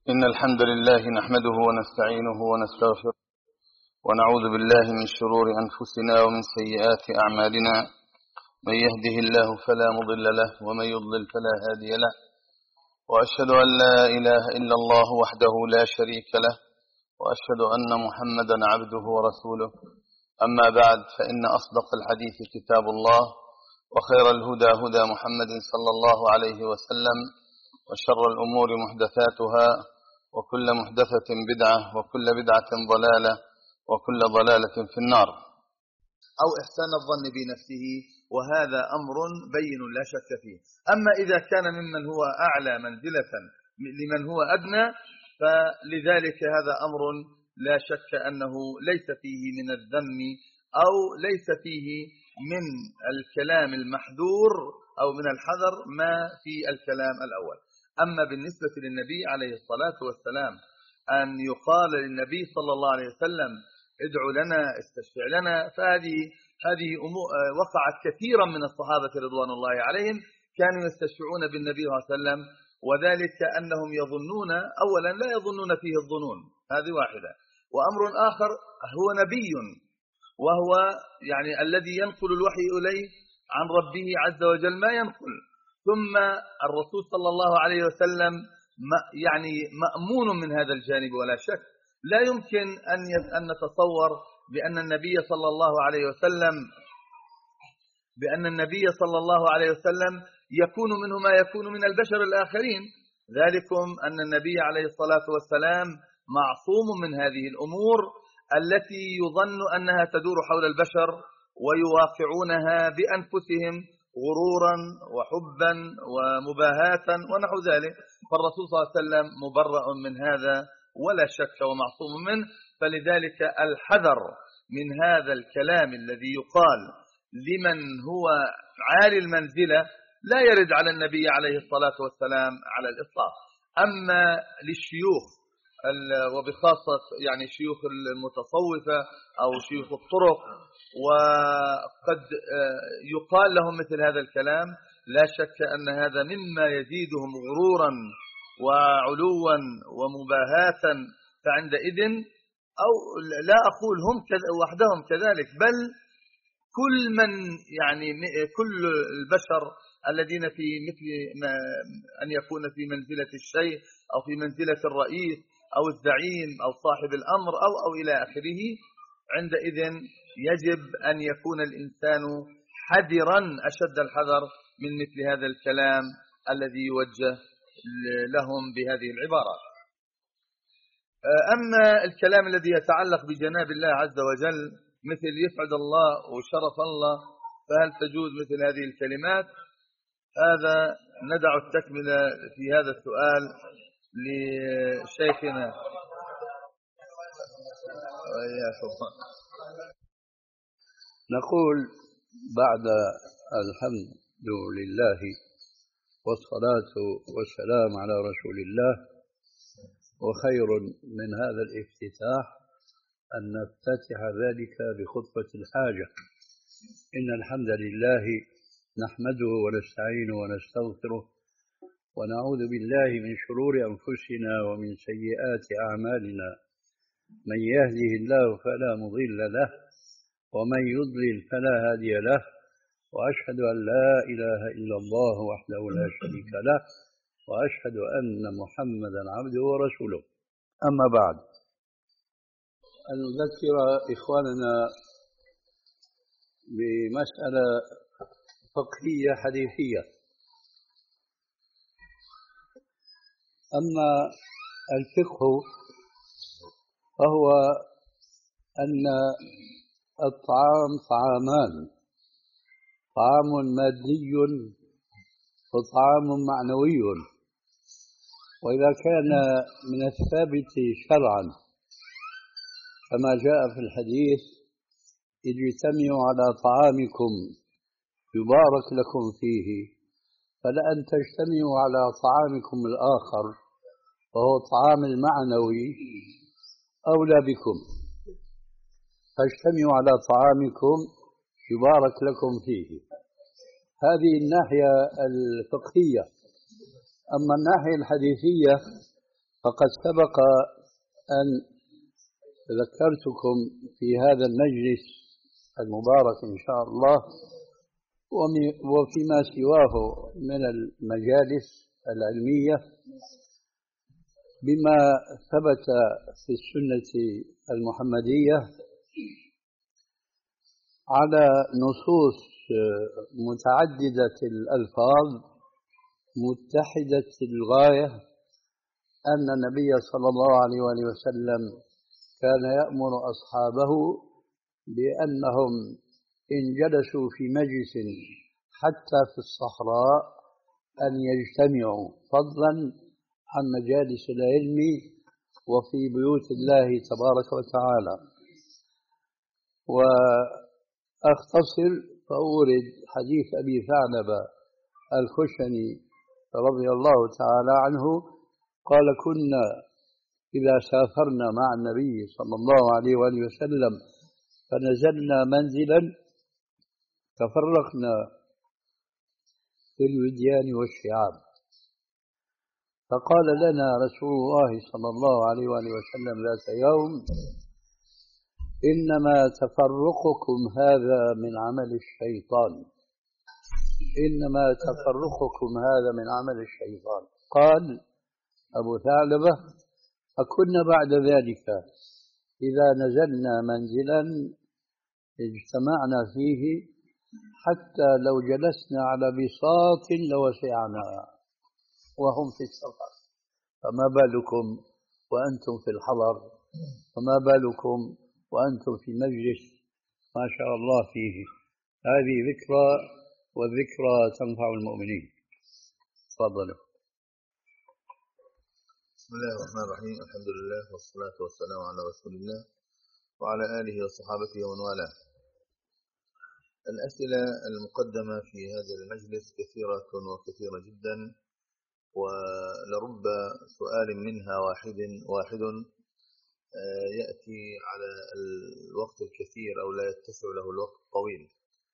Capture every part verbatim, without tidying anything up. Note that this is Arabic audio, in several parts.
إن الحمد لله نحمده ونستعينه ونستغفره ونعوذ بالله من شرور أنفسنا ومن سيئات أعمالنا. من يهده الله فلا مضل له ومن يضلل فلا هادي له، وأشهد أن لا إله إلا الله وحده لا شريك له، وأشهد أن محمدا عبده ورسوله. أما بعد، فإن أصدق الحديث كتاب الله، وخير الهدى هدى محمد صلى الله عليه وسلم، وشر الأمور محدثاتها، وكل محدثة بدعة، وكل بدعة ضلالة، وكل ضلالة في النار. أو إحسان الظن بنفسه، وهذا أمر بين لا شك فيه. أما إذا كان ممن هو أعلى منزلة لمن هو أدنى، فلذلك هذا أمر لا شك أنه ليس فيه من الذم أو ليس فيه من الكلام المحذور أو من الحذر ما في الكلام الأول. أما بالنسبة للنبي عليه الصلاة والسلام، أن يقال للنبي صلى الله عليه وسلم ادعو لنا، استشفع لنا، فهذه هذه أمور وقعت كثيرا من الصحابة رضوان الله عليهم، كانوا يستشفعون بالنبي صلى الله عليه وسلم، وذلك أنهم يظنون، أولا لا يظنون فيه الظنون، هذه واحدة. وأمر آخر، هو نبي، وهو يعني الذي ينقل الوحي إليه عن ربه عز وجل ما ينقل. ثم الرسول صلى الله عليه وسلم يعني مأمون من هذا الجانب ولا شك. لا يمكن أن أن نتصور بأن النبي صلى الله عليه وسلم بأن النبي صلى الله عليه وسلم يكون منه ما يكون من البشر الآخرين. ذلكم أن النبي عليه الصلاة والسلام معصوم من هذه الأمور التي يظن أنها تدور حول البشر ويواقعونها بأنفسهم غرورا وحبا ومباهاة ونحو ذلك. فالرسول صلى الله عليه وسلم مبرأ من هذا ولا شك ومعصوم منه. فلذلك الحذر من هذا الكلام الذي يقال لمن هو عالي المنزلة لا يرد على النبي عليه الصلاة والسلام على الإطلاق. أما للشيوخ وبخاصة يعني شيوخ المتصوفة أو شيوخ الطرق، وقد يقال لهم مثل هذا الكلام، لا شك أن هذا مما يزيدهم غرورا وعلوا ومباهاة. فعندئذ، أو لا أقول هم وحدهم كذلك، بل كل من يعني كل البشر الذين في مثل ما أن يكون في منزلة الشيخ أو في منزلة الرئيس أو الزعيم أو صاحب الأمر أو أو إلى آخره، عندئذ يجب أن يكون الإنسان حذرا أشد الحذر من مثل هذا الكلام الذي يوجه لهم بهذه العبارات. أما الكلام الذي يتعلق بجناب الله عز وجل مثل يسعد الله وشرف الله، فهل تجوز مثل هذه الكلمات؟ هذا ندع التكملة في هذا السؤال لشيخنا. نقول بعد الحمد لله والصلاة والسلام على رسول الله، وخير من هذا الافتتاح أن نفتتح ذلك بخطبة الحاجة. إن الحمد لله نحمده ونستعينه ونستغفره ونعوذ بالله من شرور أنفسنا ومن سيئات أعمالنا. من يهده الله فلا مضل له، ومن يضلل فلا هادي له، وأشهد أن لا إله إلا الله وحده لا شريك له، وأشهد أن محمدا عبده ورسوله. أما بعد، أن نذكر إخواننا بمسألة فقهية حديثية. أما الفقه فهو أن الطعام طعامان، طعام مادي وطعام معنوي. وإذا كان من الثابت شرعا كما جاء في الحديث اجتمعوا على طعامكم يبارك لكم فيه، فلأن تجتمعوا على طعامكم الآخر وهو طعام المعنوي أولى بكم، فاجتمعوا على طعامكم يبارك لكم فيه. هذه الناحية الفقهية. أما الناحية الحديثية فقد سبق أن ذكرتكم في هذا المجلس المبارك إن شاء الله وفيما سواه من المجالس العلمية بما ثبت في السنة المحمدية على نصوص متعددة الألفاظ متحدة الغاية أن النبي صلى الله عليه وآله وسلم كان يأمر أصحابه بأنهم إن جلسوا في مجلس حتى في الصحراء أن يجتمعوا فضلا عن مجالس العلم وفي بيوت الله تبارك وتعالى. وأختصر فأورد حديث أبي ثعلبة الخشني رضي الله تعالى عنه قال: كنا إذا سافرنا مع النبي صلى الله عليه وآله وسلم فنزلنا منزلا تفرقنا في الوديان والشعاب، فقال لنا رسول الله صلى الله عليه وآله وسلم ذات يوم: إنما تفرقكم هذا من عمل الشيطان، إنما تفرقكم هذا من عمل الشيطان. قال أبو ثعلبة: فكنا بعد ذلك إذا نزلنا منزلا اجتمعنا فيه حتى لو جلسنا على بساط لوسعنا وهم في السفر، فما بالكم وأنتم في الحضر، فما بالكم وأنتم في مجلس ما شاء الله فيه. هذه ذكرى، والذكرى تنفع المؤمنين. تفضلوا. بسم الله الرحمن الرحيم، الحمد لله والصلاة والسلام على رسول الله وعلى آله وصحابته ومن والاه. الأسئلة المقدمة في هذا المجلس كثيرة وكثيرة جدا، ولرب سؤال منها واحد واحد يأتي على الوقت الكثير أو لا يتسع له الوقت الطويل،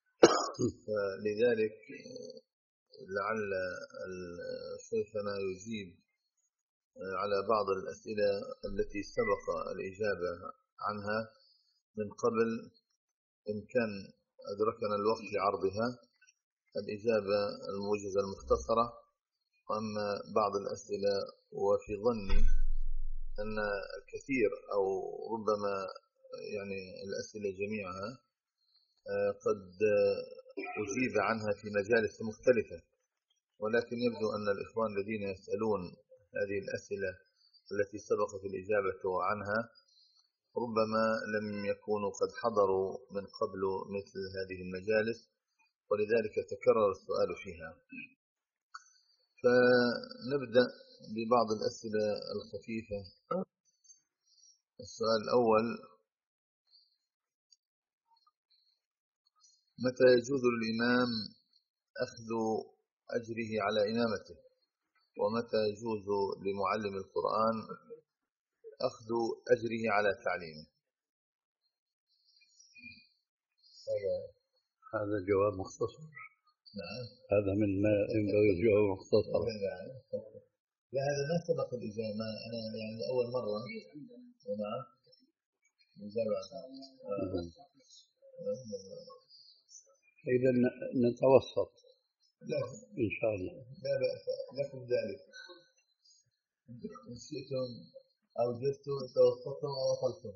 فلذلك لعل شيخنا يجيب على بعض الأسئلة التي سبق الإجابة عنها من قبل، إن كان أدركنا الوقت لعرضها الإجابة الموجزة المختصرة. وأما بعض الأسئلة وفي ظني أن الكثير أو ربما يعني الأسئلة جميعها قد أجيب عنها في مجالس مختلفة، ولكن يبدو أن الإخوان الذين يسألون هذه الأسئلة التي سبقت الإجابة عنها ربما لم يكونوا قد حضروا من قبل مثل هذه المجالس، ولذلك تكرر السؤال فيها. فنبدأ ببعض الأسئلة الخفيفة. السؤال الأول: متى يجوز للإمام أخذ أجره على إمامته؟ ومتى يجوز لمعلم القرآن أخذ أجره على تعليمه؟ هذا جواب مختصر. نعم، هذا من ما ينبغي الجواب مختصر. لا، هذا ما سبق الإجابة، أنا يعني أول مرة. نعم، إذا نتوسط. لا إن شاء الله لا بأس لكم ذلك، إن شئتم أوجدتم توسطتم ووصلتم.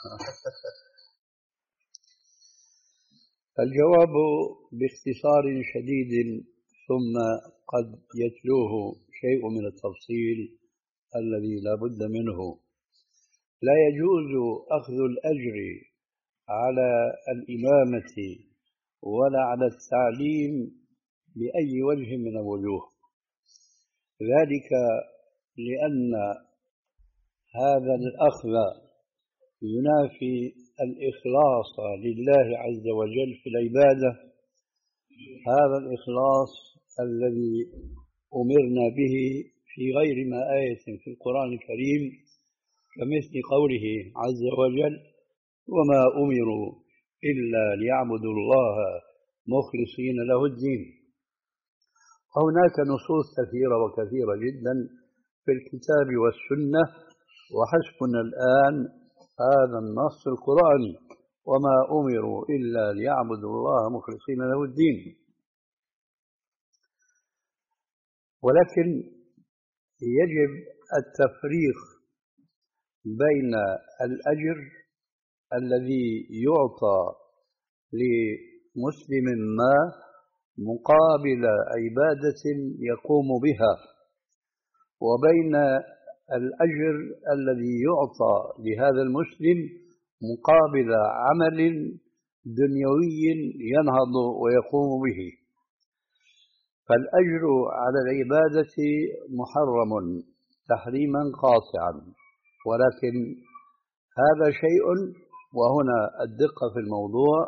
الجواب باختصار شديد ثم قد يتلوه شيء من التفصيل الذي لا بد منه. لا يجوز أخذ الأجر على الإمامة ولا على التعليم بأي وجه من الوجوه، ذلك لأن هذا الأخذ ينافي الإخلاص لله عز وجل في العبادة، هذا الإخلاص الذي أمرنا به في غير ما آية في القرآن الكريم، كمثل قوله عز وجل: وما أمروا إلا ليعبدوا الله مخلصين له الدين. وهناك نصوص كثيرة وكثيرة جدا في الكتاب والسنة، وحسبنا الآن هذا النص القرآني: وما أمروا إلا ليعبدوا الله مخلصين له الدين. ولكن يجب التفريق بين الأجر الذي يعطى لمسلم ما مقابل عبادة يقوم بها، وبين الأجر الذي يعطى لهذا المسلم مقابل عمل دنيوي ينهض ويقوم به. فالأجر على العبادة محرم تحريما قاطعا، ولكن هذا شيء، وهنا الدقة في الموضوع،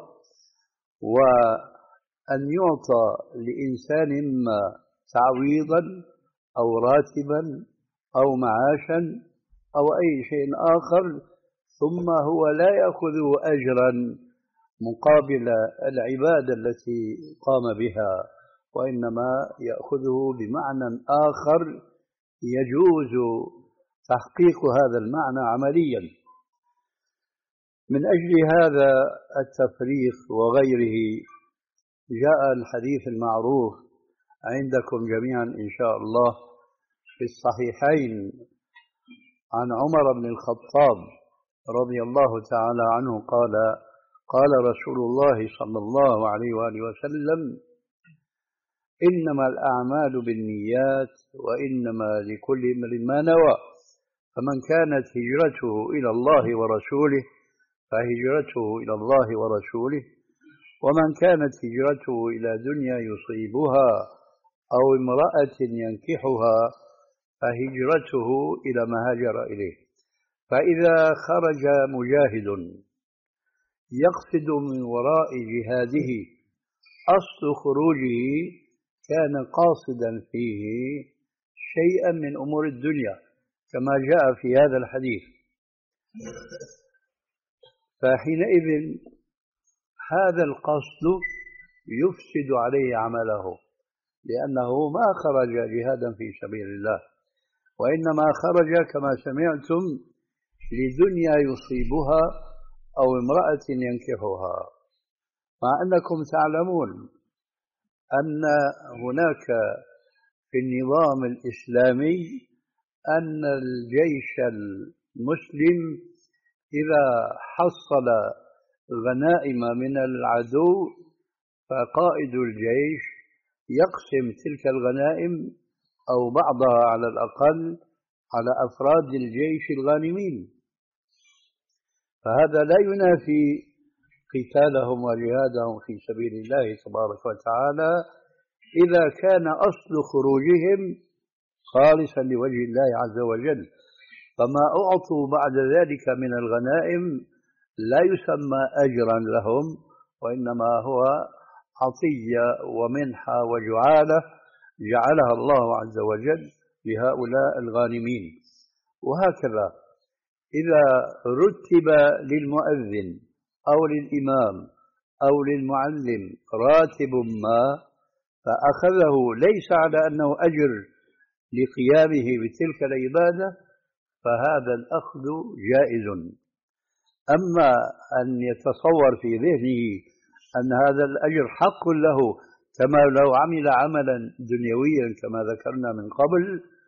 وأن يعطى لإنسان ما تعويضا أو راتبا أو معاشا أو أي شيء آخر، ثم هو لا يأخذ أجرا مقابل العبادة التي قام بها، وإنما يأخذه بمعنى آخر يجوز تحقيق هذا المعنى عمليا. من أجل هذا التفريق وغيره جاء الحديث المعروف عندكم جميعا إن شاء الله في الصحيحين عن عمر بن الخطاب رضي الله تعالى عنه قال: قال رسول الله صلى الله عليه وآله وسلم: إنما الأعمال بالنيات وإنما لكل امرئ ما نوى، فمن كانت هجرته إلى الله ورسوله فهجرته إلى الله ورسوله، ومن كانت هجرته إلى دنيا يصيبها أو امرأة ينكحها فهجرته إلى ما هاجر إليه. فإذا خرج مجاهد يقصد من وراء جهاده أصل خروجه كان قاصدا فيه شيئا من أمور الدنيا كما جاء في هذا الحديث، فحينئذ هذا القصد يفسد عليه عمله، لأنه ما خرج جهادا في سبيل الله، وإنما خرج كما سمعتم لدنيا يصيبها أو امرأة ينكحها، مع أنكم تعلمون أن هناك في النظام الإسلامي أن الجيش المسلم إذا حصل غنائم من العدو فقائد الجيش يقسم تلك الغنائم أو بعضها على الأقل على أفراد الجيش الغانمين، فهذا لا ينافي قتالهم وجهادهم في سبيل الله تبارك وتعالى إذا كان أصل خروجهم خالصا لوجه الله عز وجل. فما أعطوا بعد ذلك من الغنائم لا يسمى أجرا لهم، وإنما هو عطية ومنحة وجعالة جعلها الله عز وجل لهؤلاء الغانمين. وهكذا إذا رتب للمؤذن أو للإمام أو للمعلم راتب ما فأخذه ليس على أنه أجر لقيامه بتلك العبادة فهذا الأخذ جائز. أما أن يتصور في ذهنه أن هذا الأجر حق له كما لو عمل عملا دنيويا كما ذكرنا من قبل،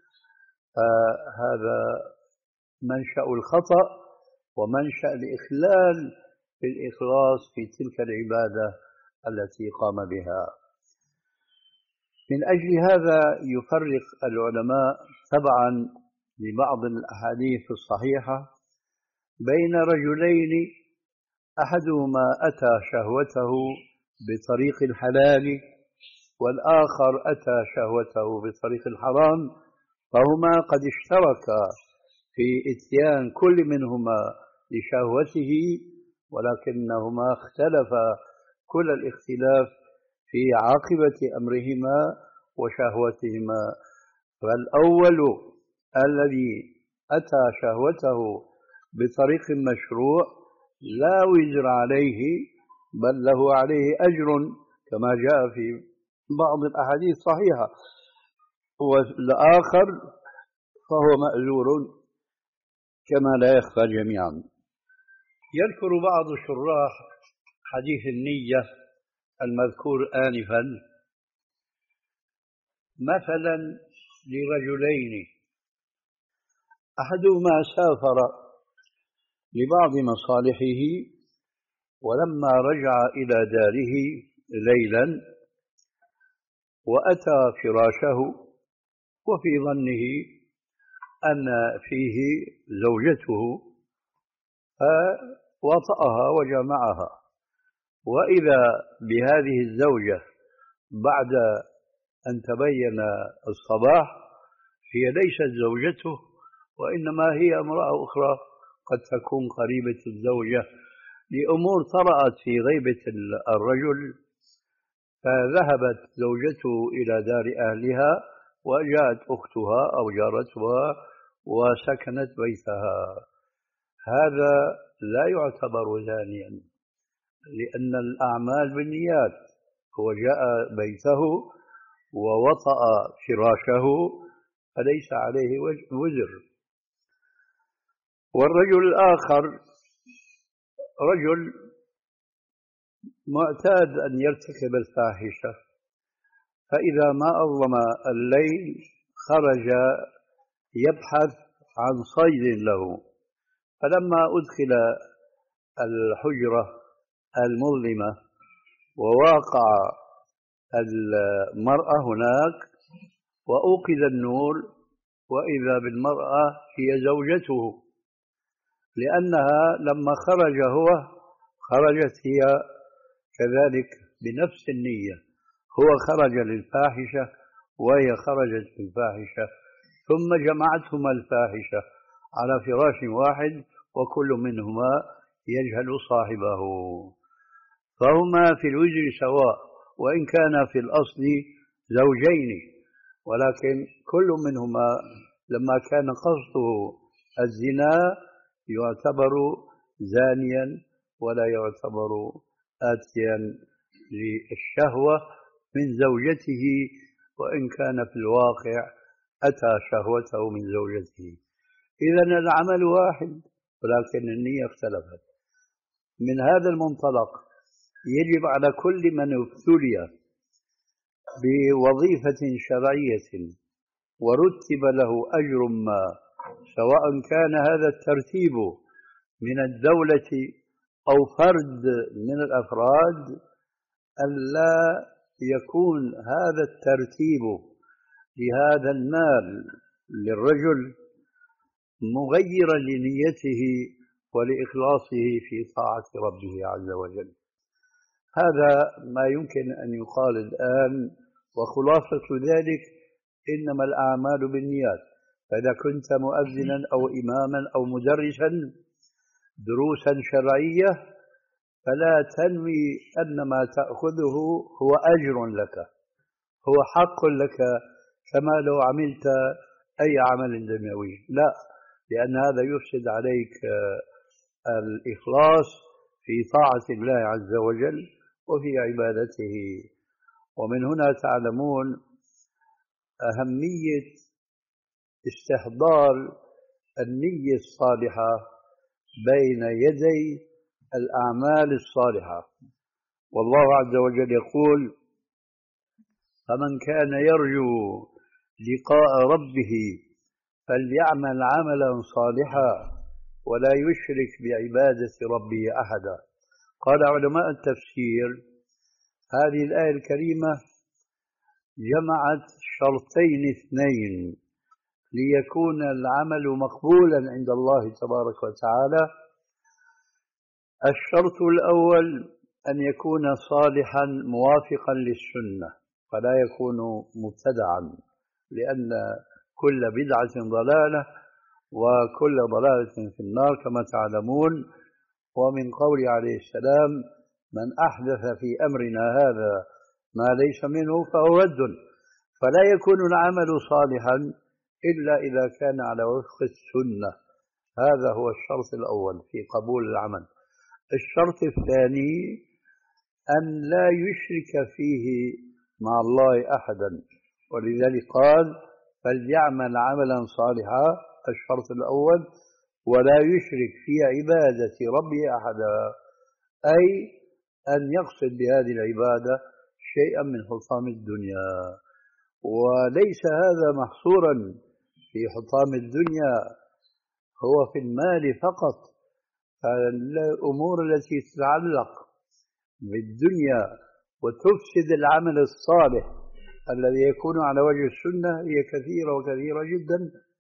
فهذا منشأ الخطأ ومنشأ الإخلال في الإخلاص في تلك العبادة التي قام بها. من أجل هذا يفرق العلماء تبعا لبعض الأحاديث الصحيحة بين رجلين أحدهما أتى شهوته بطريق الحلال والآخر أتى شهوته بطريق الحرام، فهما قد اشتركا في إتيان كل منهما لشهوته، ولكنهما اختلفا كل الاختلاف في عاقبة أمرهما وشهوتهما. فالأول الذي أتى شهوته بطريق مشروع لا وزر عليه بل له عليه أجر كما جاء في بعض الأحاديث الصحيحة، والآخر فهو مأجور كما لا يخفى جميعا. يذكر بعض شراح حديث النية المذكور آنفا مثلا لرجلين، أحدهما سافر لبعض مصالحه، ولما رجع إلى داره ليلا وأتى فراشه وفي ظنه أن فيه زوجته فوطأها وجمعها، وإذا بهذه الزوجة بعد أن تبين الصباح هي ليست زوجته، وإنما هي امرأة أخرى قد تكون قريبة الزوجة لأمور طرأت في غيبة الرجل، فذهبت زوجته إلى دار أهلها وجاءت أختها أو جارتها وسكنت بيتها. هذا لا يعتبر زانيا لأن الأعمال بالنيات. هو جاء بيته ووطأ فراشه فليس عليه وزر. والرجل الآخر رجل معتاد أن يرتكب الفاحشة، فإذا ما أظلم الليل خرج يبحث عن صيد له، فلما أدخل الحجرة المظلمة وواقع المرأة هناك وأوقد النور وإذا بالمرأة هي زوجته، لأنها لما خرج هو خرجت هي كذلك بنفس النية، هو خرج للفاحشة وهي خرجت للفاحشة، ثم جمعتهما الفاحشة على فراش واحد وكل منهما يجهل صاحبه، فهما في الوزر سواء وإن كان في الأصل زوجين، ولكن كل منهما لما كان قصده الزنا يعتبر زانيا ولا يعتبر آتيا للشهوة من زوجته، وإن كان في الواقع أتى شهوته من زوجته. إذن العمل واحد ولكن النية اختلفت. من هذا المنطلق يجب على كل من ابتلي بوظيفة شرعية ورتب له أجر ما، سواء كان هذا الترتيب من الدولة أو فرد من الأفراد، ألا يكون هذا الترتيب لهذا المال للرجل مغيرا لنيته ولإخلاصه في طاعة ربه عز وجل. هذا ما يمكن أن يقال الآن، وخلاصة ذلك إنما الأعمال بالنيات. فإذا كنت مؤذنا أو إماما أو مدرسا دروسا شرعية فلا تنوي أن ما تأخذه هو أجر لك، هو حق لك كما لو عملت أي عمل دنيوي، لا، لأن هذا يفسد عليك الإخلاص في طاعة الله عز وجل وفي عبادته. ومن هنا تعلمون أهمية استحضار النية الصالحة بين يدي الأعمال الصالحة. والله عز وجل يقول: فمن كان يرجو لقاء ربه فليعمل عملا صالحا ولا يشرك بعبادة ربه أحدا. قال علماء التفسير: هذه الآية الكريمة جمعت شرطين اثنين ليكون العمل مقبولا عند الله تبارك وتعالى. الشرط الأول أن يكون صالحا موافقا للسنة فلا يكون مبتدعا، لأن كل بدعة ضلالة وكل ضلالة في النار كما تعلمون. ومن قول عليه السلام: من أحدث في أمرنا هذا ما ليس منه فهو رد. فلا يكون العمل صالحا إلا إذا كان على وفق السنة. هذا هو الشرط الأول في قبول العمل. الشرط الثاني أن لا يشرك فيه مع الله أحدا، ولذلك قال: فليعمل عملا صالحا الشرط الأول، ولا يشرك في عبادة ربه أحدا، أي أن يقصد بهذه العبادة شيئا من حطام الدنيا. وليس هذا محصورا في حطام الدنيا، هو في المال فقط. الأمور التي تتعلق بالدنيا وتفسد العمل الصالح الذي يكون على وجه السنة هي كثيرة وكثيرة جدا.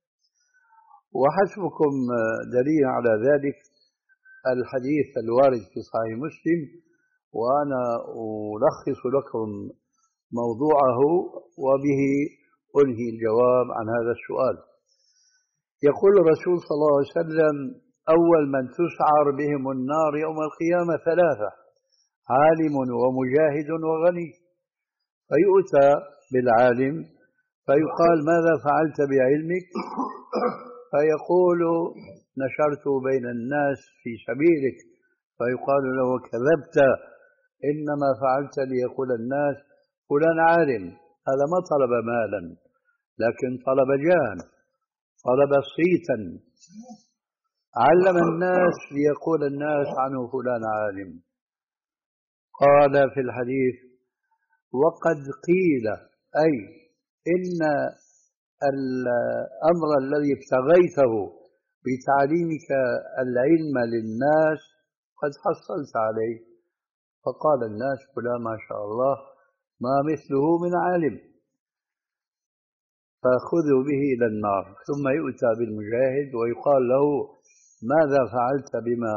وحسبكم دليل على ذلك الحديث الوارد في صحيح مسلم، وأنا ألخص لكم موضوعه وبه أنهي الجواب عن هذا السؤال. يقول الرسول صلى الله عليه وسلم: أول من تسعر بهم النار يوم القيامة ثلاثة: عالم ومجاهد وغني. فيؤتى بالعالم فيقال: ماذا فعلت بعلمك؟ فيقول: نشرت بين الناس في سبيلك. فيقال له: كذبت، إنما فعلت ليقول الناس فلان عالم. هذا ما طلب مالا، لكن طلب جاها، طلب صيتا، علم الناس ليقول الناس عنه فلان عالم. قال في الحديث: وقد قيل، أي إن الأمر الذي ابتغيته بتعليمك العلم للناس قد حصلت عليه. فقال الناس: فلان ما شاء الله ما مثله من عالم. فخذوا به إلى النار. ثم يؤتى بالمجاهد ويقال له: ماذا فعلت بما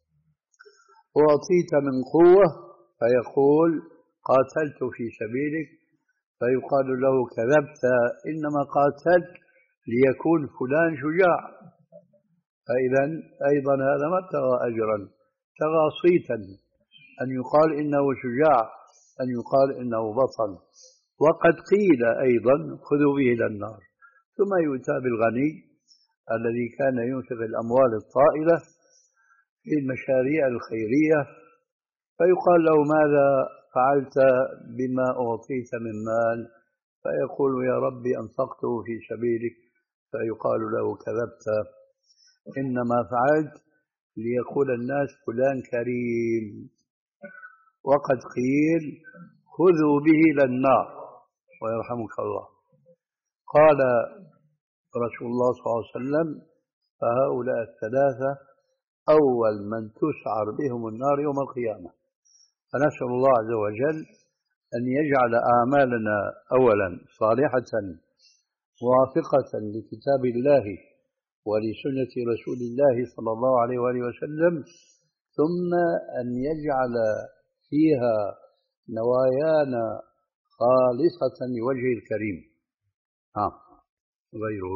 أعطيت من قوة؟ فيقول: قاتلت في سبيلك. فيقال له: كذبت، إنما قاتلت ليكون فلان شجاع. فإذا أيضا هذا ما ابتغى أجرا، ابتغى صيتا، أن يقال إنه شجاع، أن يقال إنه بطل. وقد قيل أيضا: خذوا به إلى النار. ثم يؤتى بالغني الذي كان ينفق الأموال الطائلة في المشاريع الخيرية، فيقال له: ماذا فعلت بما أعطيت من مال؟ فيقول: يا ربي أنفقته في سبيلك. فيقال له: كذبت، إنما فعلت ليقول الناس فلان كريم. وقد قيل: خذوا به إلى النار ويرحمك الله. قال رسول الله صلى الله عليه وسلم: فهؤلاء الثلاثة أول من تسعر بهم النار يوم القيامة. فنسأل الله عز وجل أن يجعل أعمالنا أولا صالحة موافقة لكتاب الله ولسنة رسول الله صلى الله عليه وآله وسلم، ثم أن يجعل فيها نوايانا خالصة لوجه الكريم. ها غيره.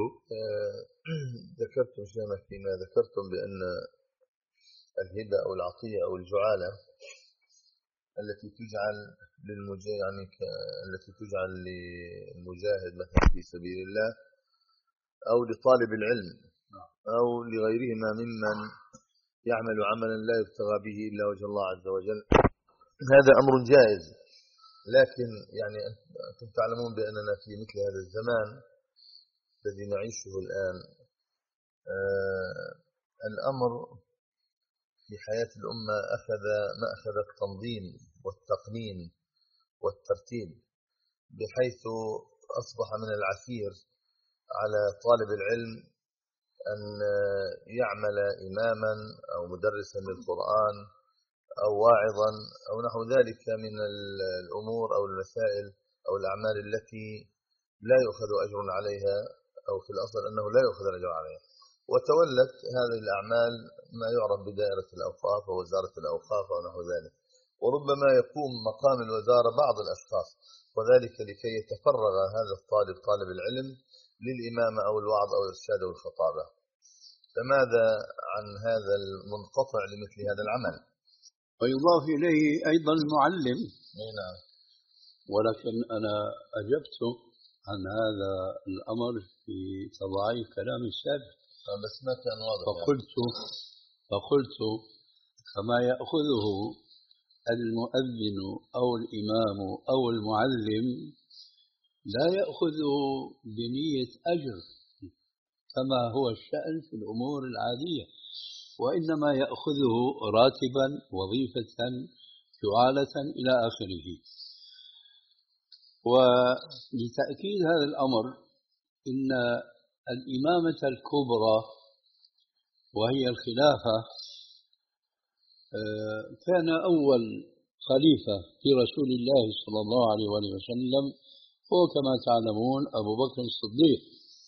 ذكرتم شيئا فيما ذكرتم بأن الهبة أو العطية أو الجعالة التي تجعل للمجاهد، يعني التي تجعل للمجاهد مثلا في سبيل الله أو لطالب العلم أو لغيرهما ممن يعمل عملا لا يبتغى به إلا وجه الله عز وجل، هذا أمر جائز. لكن يعني أنتم تعلمون بأننا في مثل هذا الزمان الذي نعيشه الآن آه الأمر في حياة الأمة أخذ مأخذ التنظيم والتقنين والترتيب، بحيث أصبح من العسير على طالب العلم أن يعمل إماما أو مدرسا للقرآن أو واعظا أو نحو ذلك من الأمور أو المسائل أو الأعمال التي لا يؤخذ أجر عليها، أو في الأصل أنه لا يؤخذ الأجر عليها. وتولت هذه الأعمال ما يعرف بدائرة الأوقاف ووزارة الأوقاف ونحو ذلك، وربما يقوم مقام الوزارة بعض الأشخاص، وذلك لكي يتفرغ هذا الطالب طالب العلم للإمامة أو الوعظ أو الإرشاد أو الخطابة. فماذا عن هذا المنقطع لمثل هذا العمل؟ ويضاف إليه أيضا المعلم. نعم. ولكن أنا أجبت عن هذا الأمر في تضعيف كلام السابق، بس ما كان واضح. فقلت فقلت كما يأخذه المؤذن أو الإمام أو المعلم لا يأخذه بنية أجر كما هو الشأن في الأمور العادية، وإنما يأخذه راتبا، وظيفة، جعالة، إلى آخره. ولتأكيد هذا الأمر إن الإمامة الكبرى وهي الخلافة كان أول خليفة في رسول الله صلى الله عليه وآله وسلم هو كما تعلمون أبو بكر الصديق.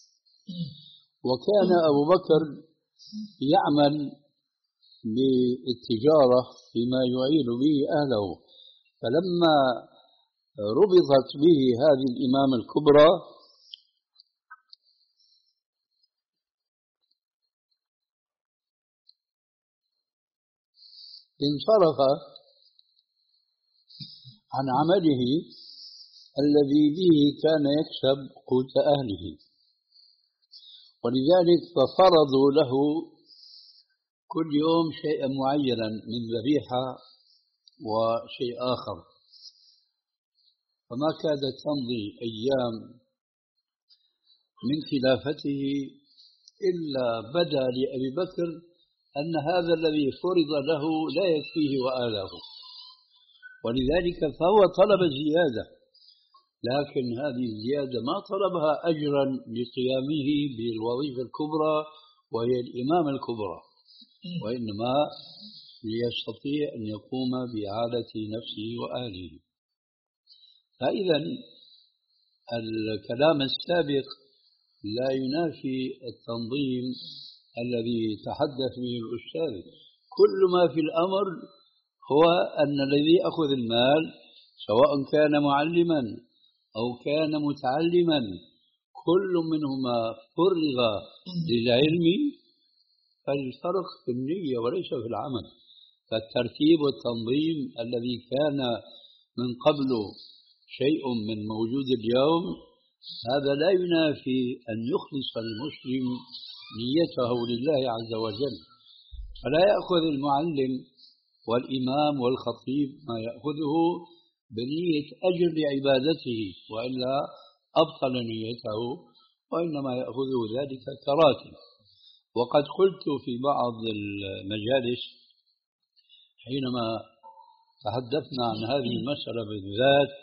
وكان أبو بكر يعمل بالتجارة فيما يعين به أهله، فلما ربطت به هذه الإمامة الكبرى انصرف عن عمله الذي به كان يكسب قوت أهله، ولذلك ففرضوا له كل يوم شيئا معينا من ذبيحة وشيء آخر. فما كادت تمضي أيام من خلافته إلا بدا لأبي بكر أن هذا الذي فرض له لا يكفيه وآله، ولذلك فهو طلب زيادة، لكن هذه الزيادة ما طلبها أجرا لقيامه بالوظيفة الكبرى وهي الإمامة الكبرى، وإنما ليستطيع أن يقوم بإعادة نفسه وأهله. فإذا الكلام السابق لا ينافي التنظيم الذي تحدث به الأستاذ. كل ما في الأمر هو أن الذي يأخذ المال سواء كان معلما أو كان متعلما كل منهما فرغ للعلم، فالفرق في النية وليس في العمل. فالترتيب والتنظيم الذي كان من قبل شيء من موجود اليوم هذا لا ينافي أن يخلص المسلم نيته لله عز وجل، فلا يأخذ المعلم والإمام والخطيب ما يأخذه بنية أجر لعبادته وإلا أبطل نيته، وإنما يأخذه ذلك كراتب. وقد قلت في بعض المجالس حينما تحدثنا عن هذه المسألة بالذات،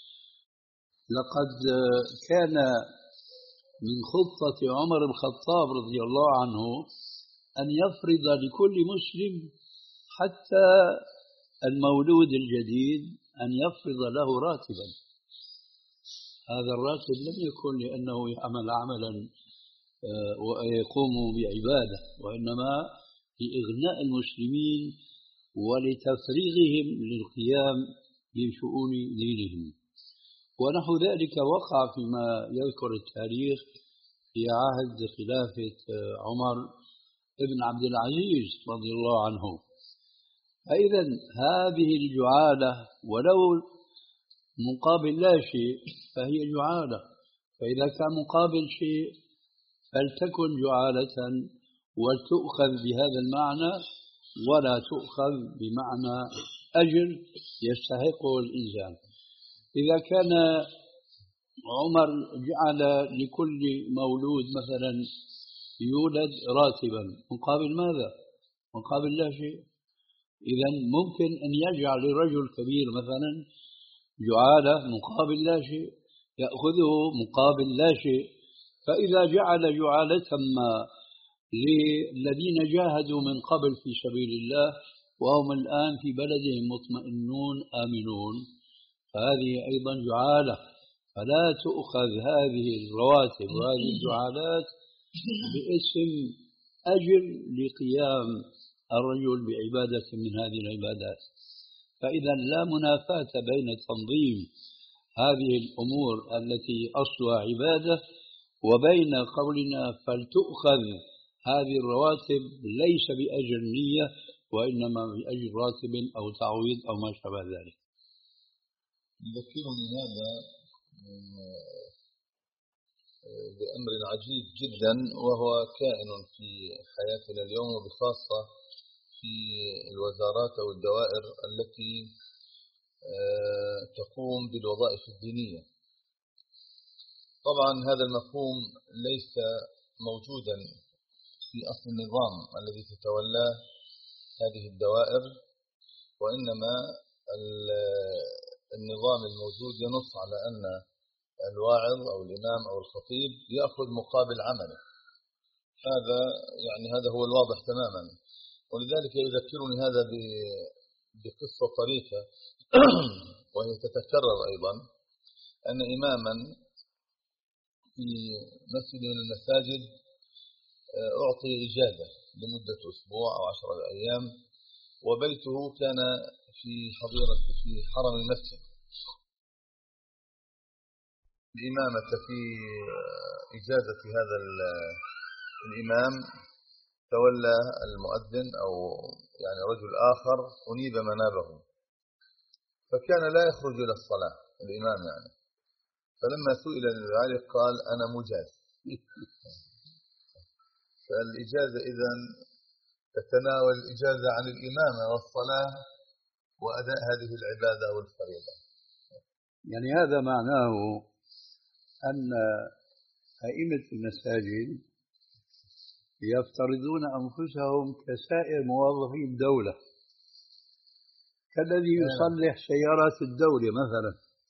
لقد كان من خطة عمر بن الخطاب رضي الله عنه أن يفرض لكل مسلم حتى المولود الجديد أن يفرض له راتبا. هذا الراتب لم يكن لأنه يعمل عملا ويقوم بعبادة، وإنما لإغناء المسلمين ولتفريغهم للقيام بشؤون دينهم. ونحو ذلك وقع فيما يذكر التاريخ في عهد خلافة عمر بن عبد العزيز رضي الله عنه. فإذا هذه الجعالة ولو مقابل لا شيء فهي جعالة، فإذا كان مقابل شيء فلتكن جعالة ولتؤخذ بهذا المعنى ولا تؤخذ بمعنى أجر يستحقه الإنسان. إذا كان عمر جعل لكل مولود مثلا يولد راتبا مقابل ماذا؟ مقابل لا شيء. إذا ممكن أن يجعل لرجل كبير مثلا جعالة مقابل لا شيء يأخذه مقابل لا شيء. فإذا جعل جعالة ما للذين جاهدوا من قبل في سبيل الله وهم الآن في بلدهم مطمئنون آمنون فهذه أيضا جعالة، فلا تؤخذ هذه الرواتب وهذه الجعالات باسم أجر لقيام الرجل بعبادة من هذه العبادات. فإذا لا منافاة بين تنظيم هذه الأمور التي أصلها عبادة وبين قولنا فلتؤخذ هذه الرواتب ليس بأجر نية وإنما بأجر راتب أو تعويض أو ما شابه ذلك. يذكرني هذا بأمر عجيب جدا وهو كائن في حياتنا اليوم، وبخاصة في الوزارات أو الدوائر التي تقوم بالوظائف الدينية. طبعا هذا المفهوم ليس موجودا في أصل النظام الذي تتولاه هذه الدوائر، وإنما النظام الموجود ينص على أن الواعظ أو الإمام أو الخطيب يأخذ مقابل عمله. هذا يعني هذا هو الواضح تماما. ولذلك يذكرني هذا بقصة طريفة وهي تتكرر أيضا، أن إماما في مسجد من المساجد أعطي إجازة لمدة أسبوع أو عشرة أيام، وبيته كان في حظيرة في حرم المسجد. الإمامة في إجازة هذا الإمام تولى المؤذن أو يعني رجل آخر أنيب منابه، فكان لا يخرج إلى الصلاة الإمام يعني. فلما سئل لذلك قال أنا مجاز. فالإجازة إذن تتناول الإجازة عن الإمامة والصلاة وأداء هذه العبادة والفريضة. يعني هذا معناه أن أئمة المساجد يفترضون أنفسهم كسائر موظفي الدولة، كالذي يصلح سيارات الدولة مثلا.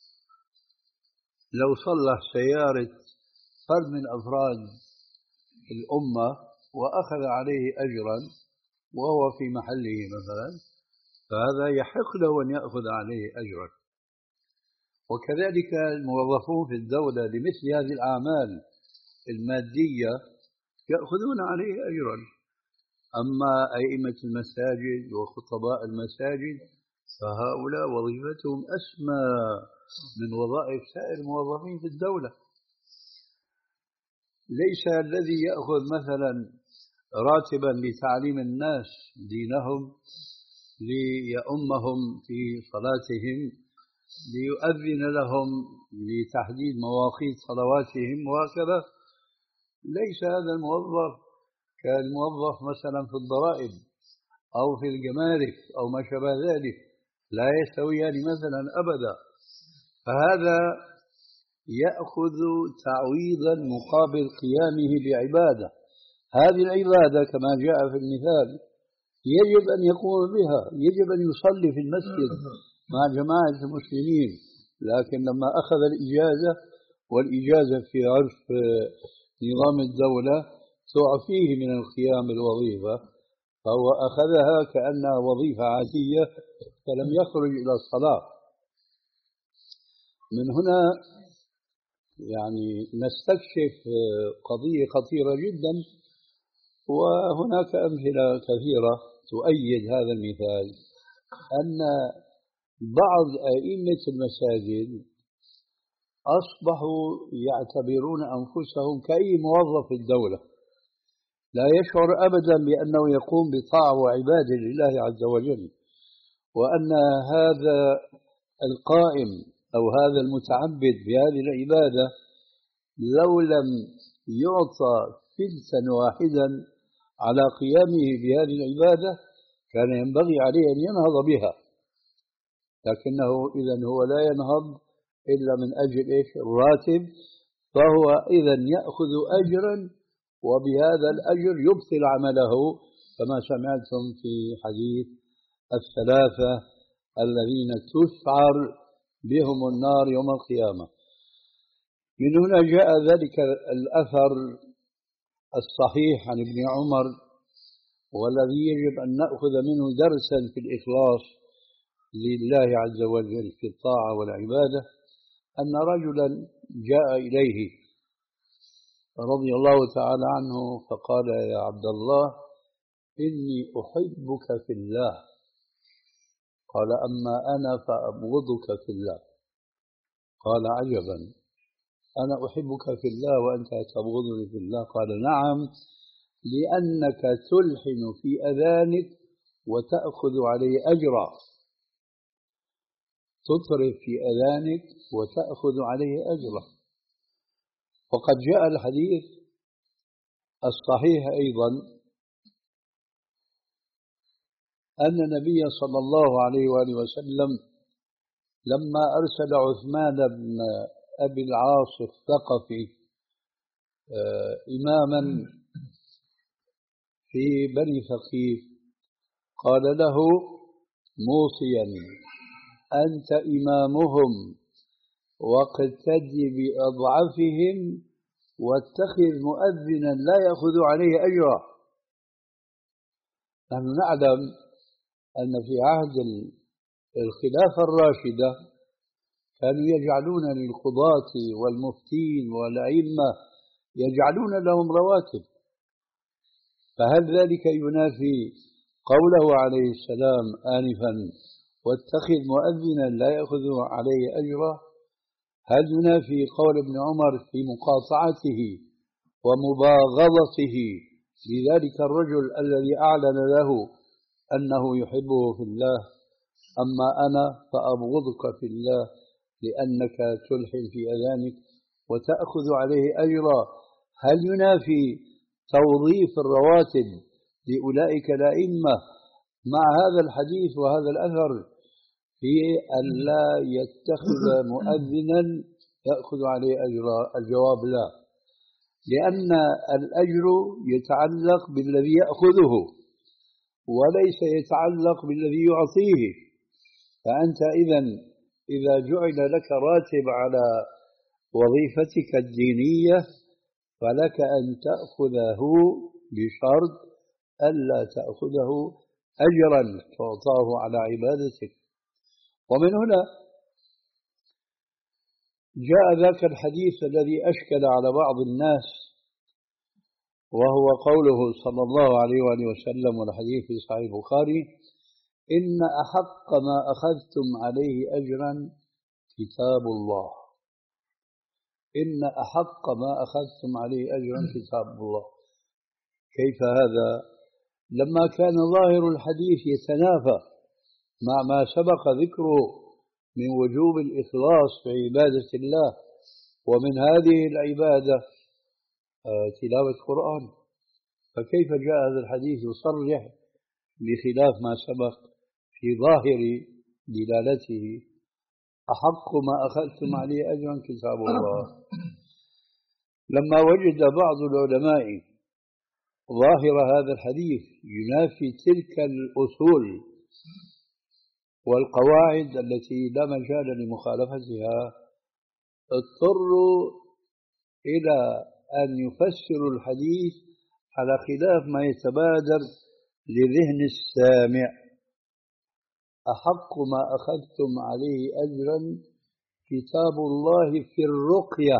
لو صلح سيارة فرد من أفراد الأمة وأخذ عليه أجرا وهو في محله مثلا، فهذا يحق له أن يأخذ عليه أجرا. وكذلك الموظفون في الدولة لمثل هذه الأعمال المادية يأخذون عليه أجرا. أما أئمة المساجد وخطباء المساجد فهؤلاء وظيفتهم أسمى من وظائف سائر الموظفين في الدولة. ليس الذي يأخذ مثلا راتبا لتعليم الناس دينهم، ليؤمهم في صلاتهم، ليؤذن لهم لتحديد مواقيت صلواتهم وهكذا. ليس هذا الموظف كالموظف مثلا في الضرائب أو في الجمارك أو ما شابه ذلك، لا يستويان مثلا أبدا. فهذا يأخذ تعويضا مقابل قيامه بعبادة. هذه العبادة كما جاء في المثال يجب أن يقوم بها، يجب أن يصلي في المسجد مع جماعة المسلمين، لكن لما أخذ الإجازة، والإجازة في عرف نظام الدولة تعفيه من القيام بالوظيفة، فهو أخذها كأنها وظيفة عادية فلم يخرج إلى الصلاة. من هنا يعني نستكشف قضية خطيرة جدا، وهناك أمثلة كثيرة تؤيد هذا المثال، أن بعض أئمة المساجد أصبحوا يعتبرون أنفسهم كأي موظف في الدولة، لا يشعر أبدا بأنه يقوم بطاعة وعبادة لله عز وجل، وأن هذا القائم أو هذا المتعبد بهذه العبادة لو لم يعطى فلسا واحدا على قيامه بهذه العبادة كان ينبغي عليه أن ينهض بها، لكنه إذن هو لا ينهض إلا من أجل إيش؟ الراتب. فهو إذن يأخذ أجرا وبهذا الأجر يبطل عمله، كما سمعتم في حديث الثلاثة الذين تسعر بهم النار يوم القيامة. من هنا جاء ذلك الأثر الصحيح عن ابن عمر، والذي يجب أن نأخذ منه درسا في الإخلاص لله عز وجل في الطاعة والعبادة، أن رجلا جاء إليه رضي الله تعالى عنه فقال: يا عبد الله إني أحبك في الله. قال: أما أنا فأبغضك في الله. قال: عجبا، أنا أحبك في الله وأنت تبغضني في الله؟ قال: نعم، لأنك تلحن في أذانك وتأخذ عليه أجرا، تطرب في أذانك وتأخذ عليه أجرا. وقد جاء الحديث الصحيح أيضا أن النبي صلى الله عليه وآله وسلم لما أرسل عثمان بن أبي العاص الثقفي إماما في بني ثقيف، قال له موصيا: أنت إمامهم واقتد بأضعفهم واتخذ مؤذنا لا يأخذ عليه أجرا. نحن نعلم أن في عهد الخلافة الراشدة كانوا يجعلون للقضاة والمفتين والأئمة يجعلون لهم رواتب، فهل ذلك ينافي قوله عليه السلام آنفا: واتخذ مؤذنا لا يأخذ عليه أجرا؟ هل ينافي قول ابن عمر في مقاطعته ومباغضته لذلك الرجل الذي أعلن له أنه يحبه في الله؟ أما أنا فأبغضك في الله لأنك تلحن في أذانك وتأخذ عليه أجرا. هل ينافي توظيف الرواتب لأولئك الأئمة مع هذا الحديث وهذا الأثر في أن لا يتخذ مؤذنا يأخذ عليه أجرا؟ الجواب لا، لأن الأجر يتعلق بالذي يأخذه وليس يتعلق بالذي يعطيه. فأنت إذن إذا جعل لك راتب على وظيفتك الدينية فلك أن تأخذه بشرط ألا تأخذه أجرا تعطاه على عبادتك. ومن هنا جاء ذاك الحديث الذي أشكل على بعض الناس، وهو قوله صلى الله عليه وآله وسلم، والحديث في صحيح البخاري: إن أحق ما أخذتم عليه أجرا كتاب الله. إن أحق ما أخذتم عليه أجرا كتاب الله. كيف هذا؟ لما كان ظاهر الحديث يتنافى مع ما سبق ذكره من وجوب الإخلاص في عبادة الله، ومن هذه العبادة تلاوة القرآن، فكيف جاء هذا الحديث يصرح بخلاف ما سبق في ظاهر دلالته؟ أحق ما أخذتم عليه أجرا كتاب الله. لما وجد بعض العلماء ظاهر هذا الحديث ينافي تلك الأصول والقواعد التي لا مجال لمخالفتها، اضطروا إلى أن يفسروا الحديث على خلاف ما يتبادر لذهن السامع. أحق ما أخذتم عليه أجرا كتاب الله في الرقية،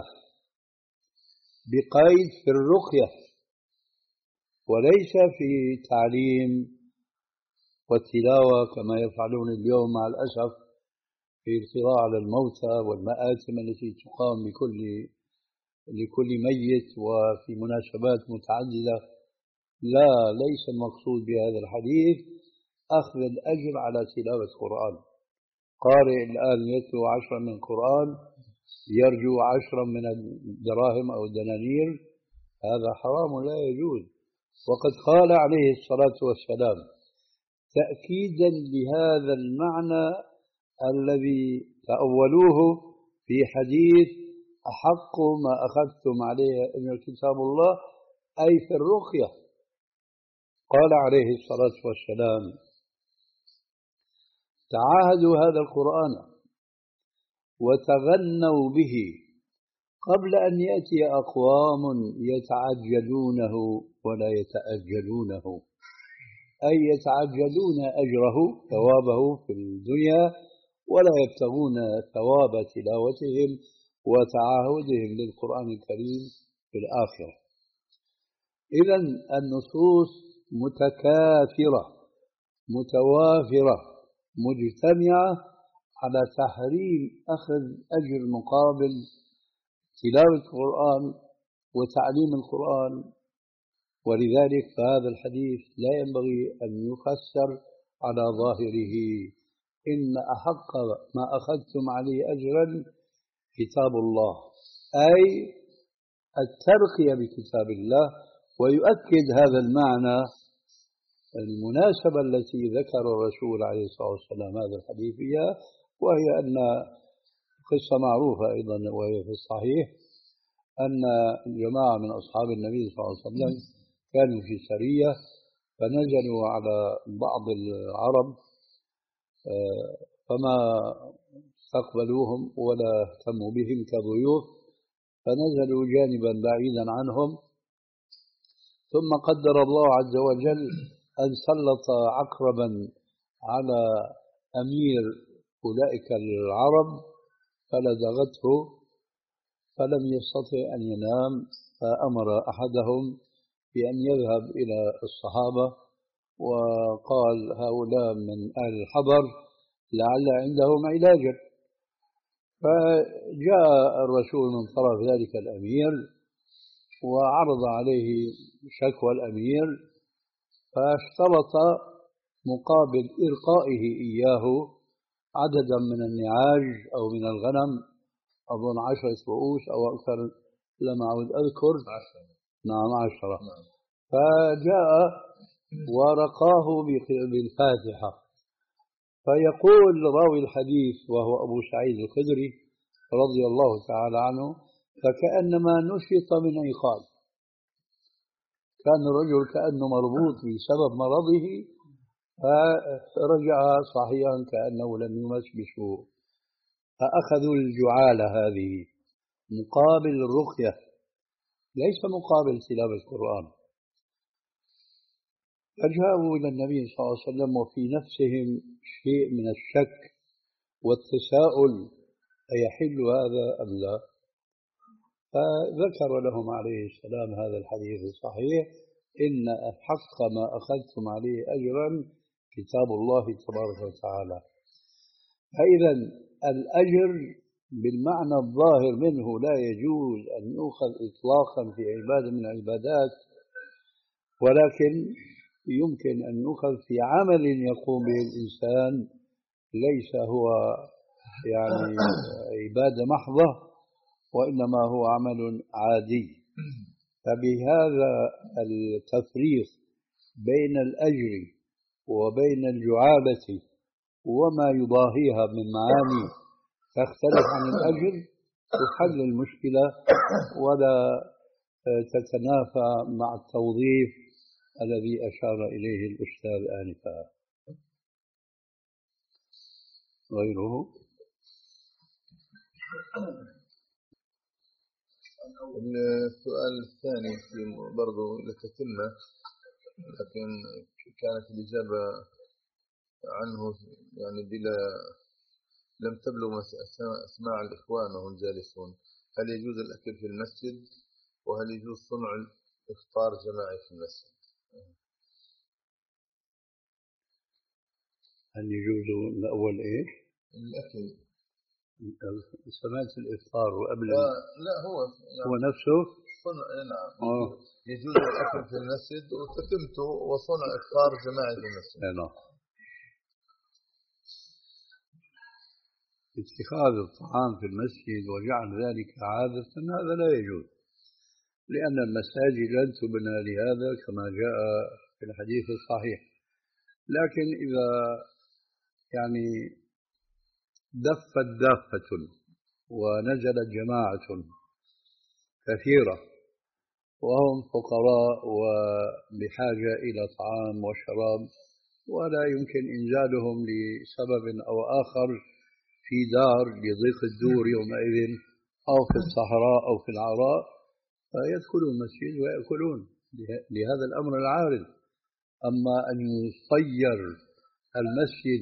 بقيد في الرقية، وليس في تعليم والتلاوة كما يفعلون اليوم مع الأسف في القراءة على الموتى والمآتم التي تقام لكل لكل ميت وفي مناسبات متعددة. لا، ليس المقصود بهذا الحديث أخذ الأجر على تلاوة القرآن. قارئ الآن يتلو عشرا من القرآن يرجو عشرا من الدراهم أو الدنانير، هذا حرام لا يجوز. وقد قال عليه الصلاة والسلام تأكيدا لهذا المعنى الذي تأولوه في حديث أحق ما أخذتم عليه أجر كتاب الله، أي في الرقية. قال عليه الصلاة والسلام تعاهدوا هذا القرآن وتغنوا به قبل أن يأتي أقوام يتعجلونه ولا يتأجلونه، أي يتعجلون أجره ثوابه في الدنيا ولا يبتغون ثواب تلاوتهم وتعاهدهم للقرآن الكريم في الآخرة. إذن النصوص متكاثرة متوافرة مجتمعة على تحريم أخذ أجر مقابل تلاوة القرآن وتعليم القرآن. ولذلك فهذا الحديث لا ينبغي أن يفسر على ظاهره. إن أحق ما أخذتم عليه أجرا كتاب الله، أي الترقية بكتاب الله. ويؤكد هذا المعنى المناسبة التي ذكر الرسول عليه الصلاة والسلام هذا الحديث فيها، وهي أن قصة معروفة أيضا وهي في الصحيح أن جماعة من أصحاب النبي صلى الله عليه وسلم كانوا في سرية فنزلوا على بعض العرب فما استقبلوهم ولا اهتموا بهم كضيوف، فنزلوا جانبا بعيدا عنهم، ثم قدر الله عز وجل أن سلط عقربا على أمير أولئك العرب فلدغته فلم يستطع أن ينام، فأمر أحدهم بأن يذهب إلى الصحابة وقال هؤلاء من أهل الحضر لعل عندهم علاجا. فجاء الرسول من طرف ذلك الأمير وعرض عليه شكوى الأمير، فاشترط مقابل إرقائه إياه عددا من النعاج أو من الغنم، أظن عشرة رؤوس أو أكثر لم أعد أذكر. نعم عشرة. فجاء ورقاه بالفاتحة. فيقول راوي الحديث وهو أبو سعيد الخدري رضي الله تعالى عنه فكأنما نشط من عقال، كان الرجل كأنه مربوط بسبب مرضه فرجع صحيحا كأنه لم يمس بسوء. فأخذوا الجعالة هذه مقابل الرقية ليس مقابل تلاوة القرآن، فجاءوا إلى النبي صلى الله عليه وسلم وفي نفسهم شيء من الشك والتساؤل أيحل هذا أم لا؟ فذكر لهم عليه السلام هذا الحديث الصحيح: إن حق ما أخذتم عليه أجرا كتاب الله تبارك وتعالى. فإذا الأجر بالمعنى الظاهر منه لا يجوز أن يؤخذ إطلاقا في عبادة من العبادات، ولكن يمكن أن يؤخذ في عمل يقوم به الإنسان ليس هو يعني عبادة محضة وإنما هو عمل عادي. فبهذا التفريق بين الأجر وبين الجعالة وما يضاهيها من معاني تختلف عن الأجر تحل المشكلة ولا تتنافى مع التوظيف الذي أشار إليه الأستاذ آنفا. غيره السؤال الثاني برضو لتتمة، لكن كانت الإجابة عنه يعني بلا لم تبلغ أسماع الإخوان وهم جالسون. هل يجوز الأكل في المسجد؟ وهل يجوز صنع الإفطار جماعي في المسجد؟ هل يجوز الأول إيش؟ الأكل. سمعت الإفطار وقبل آه لا هو هو نفسه صنع. نعم آه. يجوز الأكل في المسجد وتتمته وصنع إفطار جماعي في المسجد. نعم. اتخاذ الطعام في المسجد وجعل ذلك عادة هذا لا يجوز، لأن المساجد لن تبنى لهذا كما جاء في الحديث الصحيح. لكن إذا يعني دفت دافة ونزلت جماعة كثيرة وهم فقراء وبحاجة إلى طعام وشراب ولا يمكن إنزالهم لسبب أو آخر في دار لضيق الدور يومئذ أو في الصحراء أو في العراء، فيدخلون المسجد ويأكلون لهذا الأمر العارض. أما أن يصير المسجد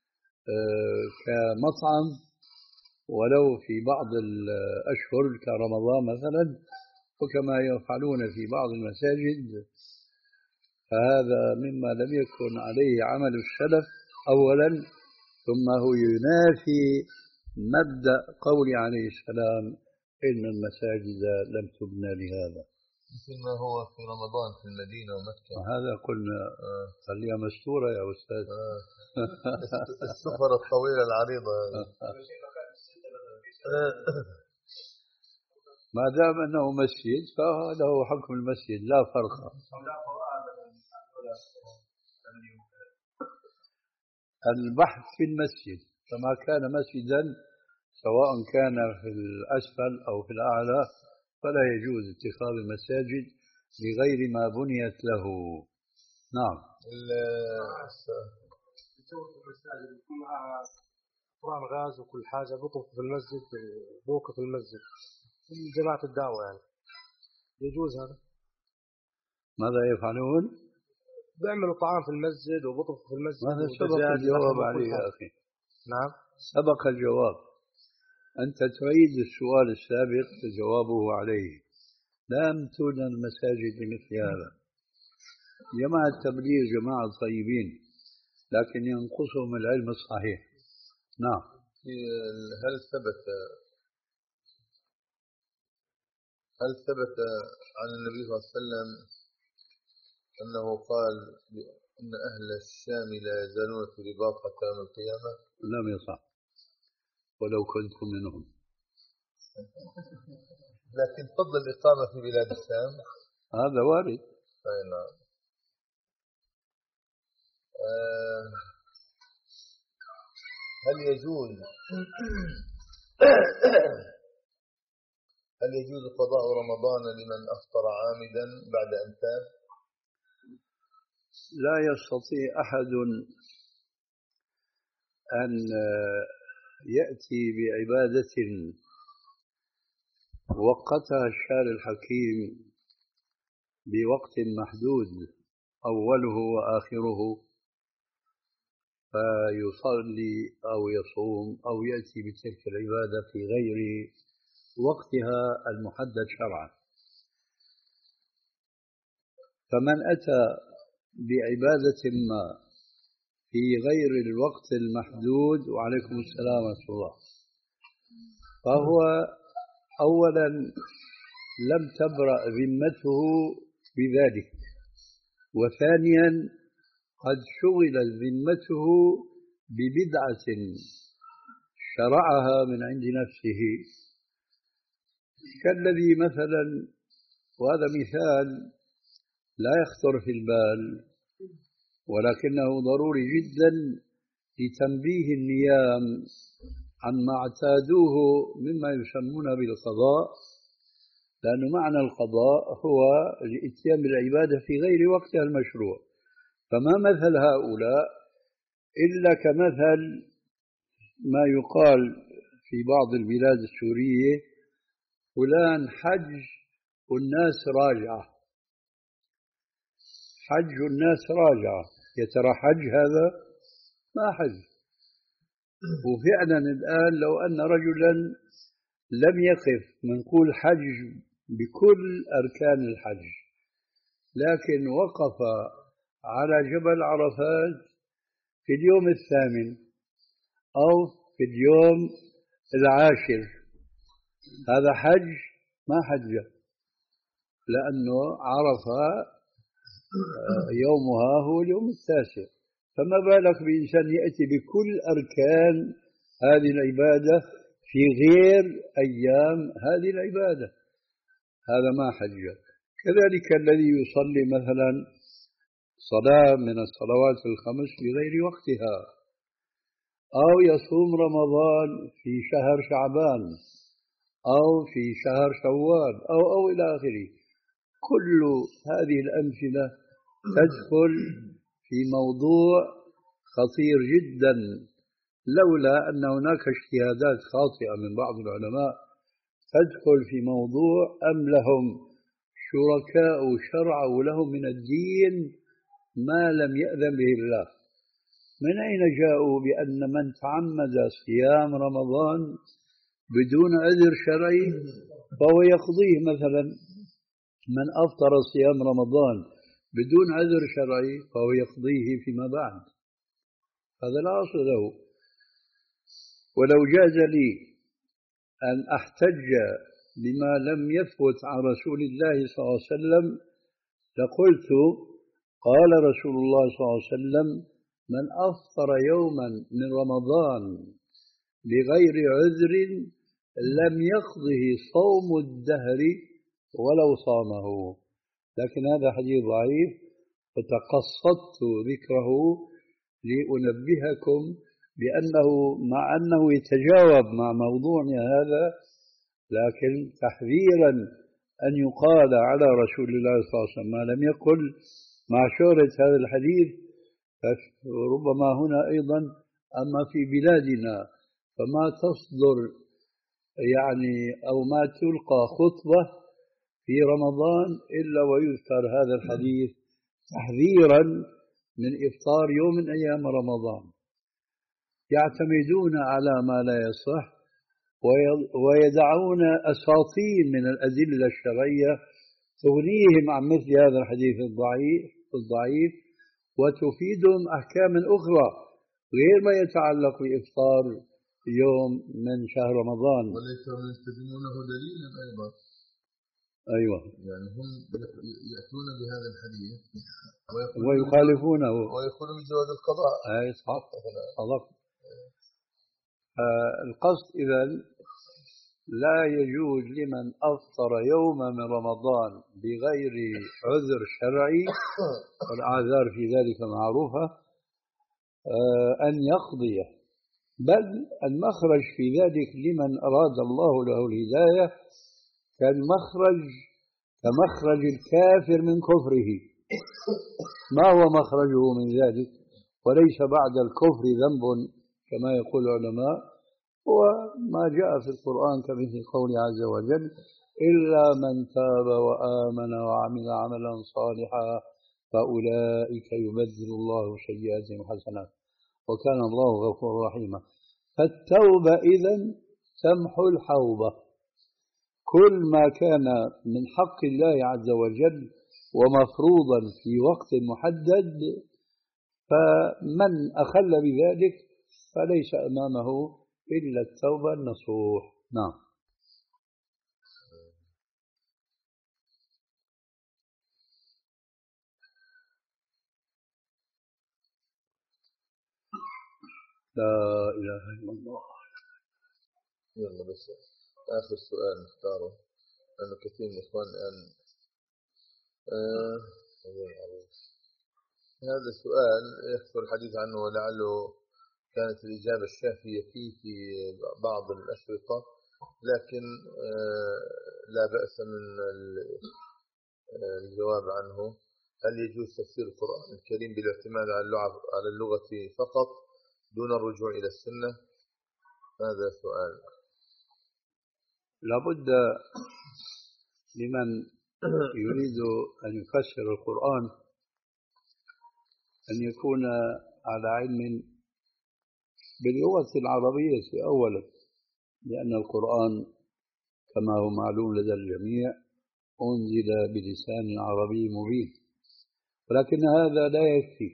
كمطعم ولو في بعض الأشهر كرمضان مثلا وكما يفعلون في بعض المساجد، فهذا مما لم يكن عليه عمل السلف أولا، ثم هو ينافي مبدأ قول عليه السلام إن المساجد لم تبنى لهذا، مثل ما هو في رمضان في المدينة ومكة. وهذا قلنا آه. خليها مستورة يا أستاذ. آه. السفر الطويلة العريضة. ما دام أنه مسجد فله حكم المسجد لا فرق. البحث في المسجد فما كان مسجدا سواء كان في الأسفل أو في الأعلى، فلا يجوز اتخاذ المساجد لغير ما بنيت له. نعم. يصور في المساجد يكون معها قرآن غاز وكل حاجة، بطرق في المسجد وبوقة في المسجد من جماعة الدعوة، يعني يجوز هذا؟ ماذا يفعلون؟ بيعملوا طعام في المسجد وبطرق في المسجد. هذا سبق الجواب عليه يا أخي. نعم سبق الجواب. أنت تعيد السؤال السابق جوابه عليه. لم تبنى المساجد لمثل هذا. جماعة التبليغ جماعة طيبين، لكن ينقصهم العلم الصحيح. نعم. هل ثبت هل ثبت عن النبي صلى الله عليه وسلم أنه قال إن أهل الشام لا يزالون في رباط حتى يوم القيامة؟ لم يصح، ولو كنت منهم. لكن فضل الإقامة في بلاد الشام هذا وارد. أي نعم. آه هل يجوز هل يجوز قضاء رمضان لمن أفطر عامدا بعد أن تاب؟ لا يستطيع أحد أن يأتي بعبادة وقتها الشارع الحكيم بوقت محدود أوله وآخره، فيصلي أو يصوم أو يأتي بتلك العبادة في غير وقتها المحدد شرعا. فمن أتى بعبادة ما في غير الوقت المحدود، وعليكم السلام ورحمة الله، فهو أولا لم تبرأ ذمته بذلك، وثانيا قد شغلت ذمته ببدعة شرعها من عند نفسه، كالذي مثلا، وهذا مثال لا يخطر في البال ولكنه ضروري جدا لتنبيه النيام عما اعتادوه مما يسمون بالقضاء، لأن معنى القضاء هو الاتيان بالعبادة في غير وقتها المشروع. فما مثل هؤلاء إلا كمثل ما يقال في بعض البلاد السورية: فلان حج والناس راجعة، حج الناس راجعة. يا ترى حج هذا؟ ما حج. وفعلا الآن لو أن رجلا لم يقف منقول حج بكل أركان الحج، لكن وقف على جبل عرفات في اليوم الثامن أو في اليوم العاشر، هذا حج؟ ما حج، لأنه عرفة يومها هو اليوم التاسع. فما بالك بإنسان يأتي بكل أركان هذه العبادة في غير أيام هذه العبادة؟ هذا ما حج. كذلك الذي يصلي مثلا صلاة من الصلوات الخمس بغير وقتها، أو يصوم رمضان في شهر شعبان أو في شهر شوال أو أو إلى آخره، كل هذه الأمثلة تدخل في موضوع خطير جدا، لولا أن هناك اجتهادات خاطئة من بعض العلماء تدخل في موضوع أم لهم شركاء شرعوا لهم من الدين ما لم يأذن به الله. من أين جاءوا بأن من تعمد صيام رمضان بدون عذر شرعي فهو يقضيه؟ مثلا من أفطر صيام رمضان بدون عذر شرعي فهو يقضيه فيما بعد، هذا لا أصل له. ولو جاز لي أن أحتج بما لم يثبت عن رسول الله صلى الله عليه وسلم لقلت: قال رسول الله صلى الله عليه وسلم: من أفطر يوما من رمضان بغير عذر لم يقضه صوم الدهر ولو صامه. لكن هذا حديث ضعيف، وتقصدت ذكره لأنبهكم بأنه مع أنه يتجاوب مع موضوعنا هذا، لكن تحذيرا أن يقال على رسول الله صلى الله عليه وسلم ما لم يقل مع شهرة هذا الحديث. فربما هنا أيضا أما في بلادنا فما تصدر يعني أو ما تلقى خطبة في رمضان إلا ويذكر هذا الحديث تحذيرا من إفطار يوم من أيام رمضان. يعتمدون على ما لا يصح ويدعون أساطين من الأدلة الشرعية تغنيهم عن مثل هذا الحديث الضعيف الضعيف وتفيدهم أحكاما أخرى غير ما يتعلق بإفطار يوم من شهر رمضان. وليس يستخدمونه دليلا أيضا. أيوة، يعني هم يأتون بهذا الحديث ويخالفونه ويقولون بجواز القضاء. أي صح صدق. آه القصد إذن لا يجوز لمن أفطر يوم من رمضان بغير عذر شرعي، والأعذار في ذلك معروفة، آه أن يقضيه، بل المخرج في ذلك لمن أراد الله له الهداية كالمخرج كمخرج الكافر من كفره. ما هو مخرجه من ذلك؟ وليس بعد الكفر ذنب كما يقول العلماء، هو ما جاء في القرآن كمثل قوله عز وجل إلا من تاب وآمن وعمل عملا صالحا فأولئك يبدل الله سيئاتهم حسنات وكان الله غفورا رحيما. فالتوبة إذن تمحو الحوبة. كل ما كان من حق الله عز وجل ومفروضا في وقت محدد، فمن أخل بذلك فليس أمامه إلا التوبة النصوح. نعم. لا إله إلا الله. يلا بس آخر سؤال نختاره لأنه كثير من الإخوان الآن آه هذا السؤال يكثر الحديث عنه ولعله كانت الإجابة الشافية فيه في بعض الأشرطة، لكن آه لا بأس من الجواب عنه. هل يجوز تفسير القرآن الكريم بالاعتماد على اللغة فقط دون الرجوع إلى السنة؟ هذا سؤال. لابد لمن يريد أن يفسر القرآن أن يكون على علم باللغة العربية أولا، لأن القرآن كما هو معلوم لدى الجميع أنزل بلسان عربي مبين، ولكن هذا لا يكفي.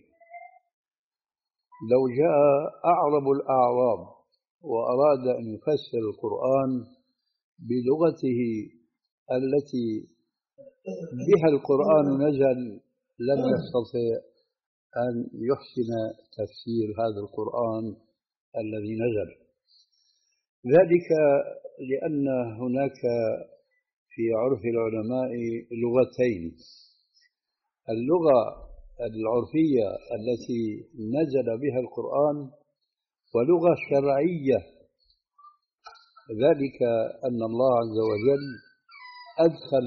لو جاء أعرب الأعراب وأراد أن يفسر القرآن بلغته التي بها القرآن نزل لن يستطيع أن يحسن تفسير هذا القرآن الذي نزل. ذلك لأن هناك في عرف العلماء لغتين: اللغة العرفية التي نزل بها القرآن، ولغة شرعية. ذلك أن الله عز وجل أدخل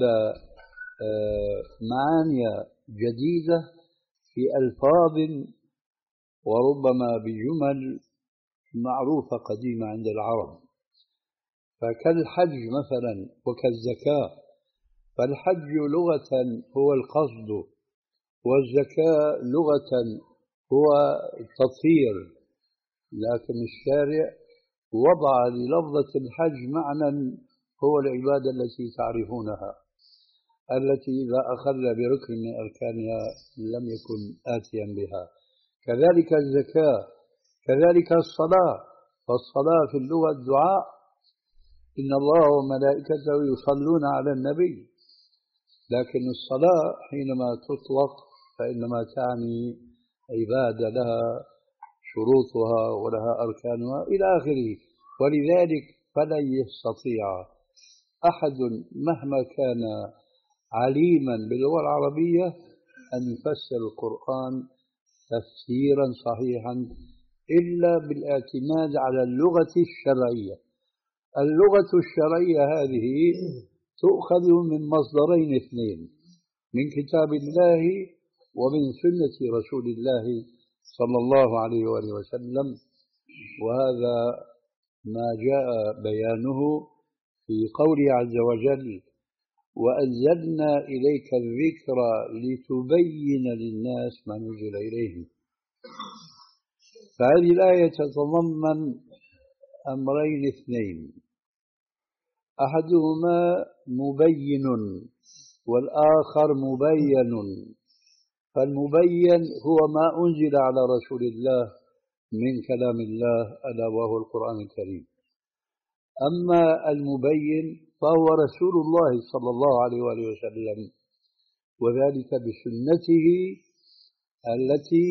معاني جديدة في ألفاظ وربما بجمل معروفة قديمة عند العرب، فكالحج مثلا وكالزكاة. فالحج لغة هو القصد، والزكاة لغة هو التطهير، لكن الشارع وضع للفظة الحج معنى هو العبادة التي تعرفونها، التي إذا أخل بركن من أركانها لم يكن آتيا بها. كذلك الزكاة، كذلك الصلاة. فالصلاة في اللغة الدعاء، إن الله وملائكته يصلون على النبي، لكن الصلاة حينما تطلق فإنما تعني عبادة لها شروطها ولها أركانها إلى آخره. ولذلك فلن يستطيع أحد مهما كان عليما باللغة العربية أن يفسر القرآن تفسيرا صحيحا إلا بالاعتماد على اللغة الشرعية. اللغة الشرعية هذه تؤخذ من مصدرين اثنين، من كتاب الله ومن سنة رسول الله صلى الله عليه وآله وسلم، وهذا ما جاء بيانه في قوله عز وجل: وأنزلنا إليك الذكر لتبين للناس ما نزل إليهم. فهذه الآية تتضمن أمرين اثنين، أحدهما مبين والآخر مبين. فالمبين هو ما أنزل على رسول الله من كلام الله ألا وهو القرآن الكريم، أما المبين فهو رسول الله صلى الله عليه وآله وسلم، وذلك بسنته التي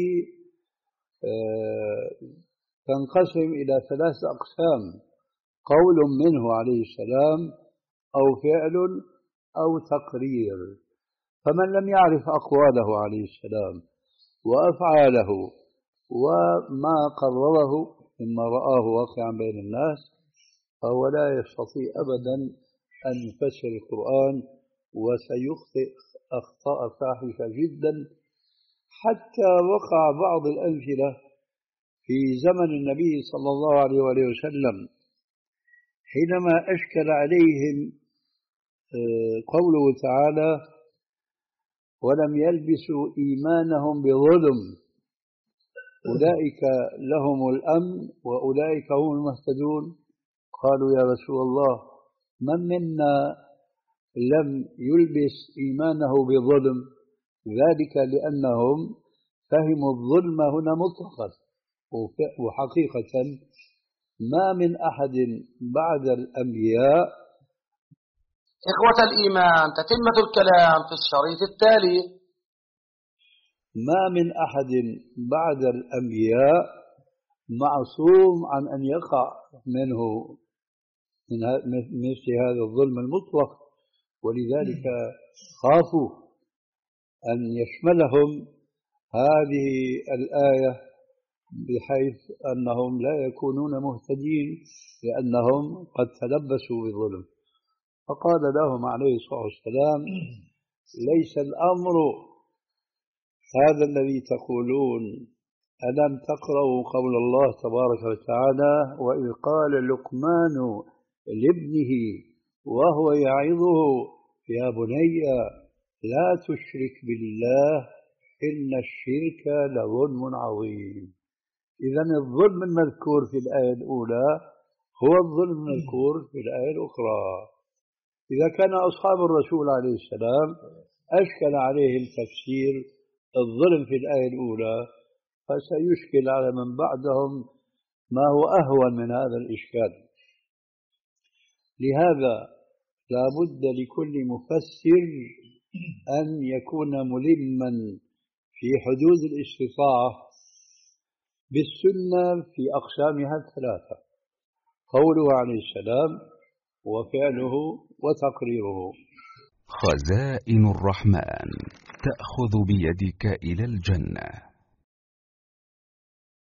تنقسم إلى ثلاث أقسام: قول منه عليه السلام، أو فعل، أو تقرير. فمن لم يعرف أقواله عليه السلام وأفعاله وما قرره مما رآه واقعا بين الناس فهو لا يستطيع أبدا أن يفسر القرآن، وسيخطئ أخطاء فاحشة جدا. حتى وقع بعض الأمثلة في زمن النبي صلى الله عليه وآله وسلم حينما أشكل عليهم قوله تعالى: ولم يلبسوا إيمانهم بظلم أولئك لهم الأمن وأولئك هم المهتدون. قالوا: يا رسول الله، من منا لم يلبس إيمانه بظلم؟ ذلك لأنهم فهموا الظلم هنا مطلقا، وحقيقة ما من أحد بعد الأنبياء. إخوة الإيمان، تتمة الكلام في الشريط التالي. ما من أحد بعد الأنبياء معصوم عن أن يقع منه من مثل هذا الظلم المطلق، ولذلك خافوا أن يشملهم هذه الآية بحيث أنهم لا يكونون مهتدين لأنهم قد تلبسوا بالظلم. فقال لهم عليه الصلاة والسلام: ليس الأمر هذا الذي تقولون. ألم تقرأوا قول الله تبارك وتعالى: وإذ قال لقمان لابنه وهو يعظه يا بني لا تشرك بالله إن الشرك لظلم عظيم. إذن الظلم المذكور في الآية الأولى هو الظلم المذكور في الآية الأخرى. إذا كان أصحاب الرسول عليه السلام أشكل عليهم تفسير الظلم في الآية الأولى، فسيشكل على من بعدهم ما هو أهون من هذا الإشكال. لهذا لا بد لكل مفسر أن يكون ملما في حدود الاستطاعة بالسنة في أقسامها الثلاثة: قوله عليه السلام، وفعله، وتقريره. خزائن الرحمن تأخذ بيدك إلى الجنة.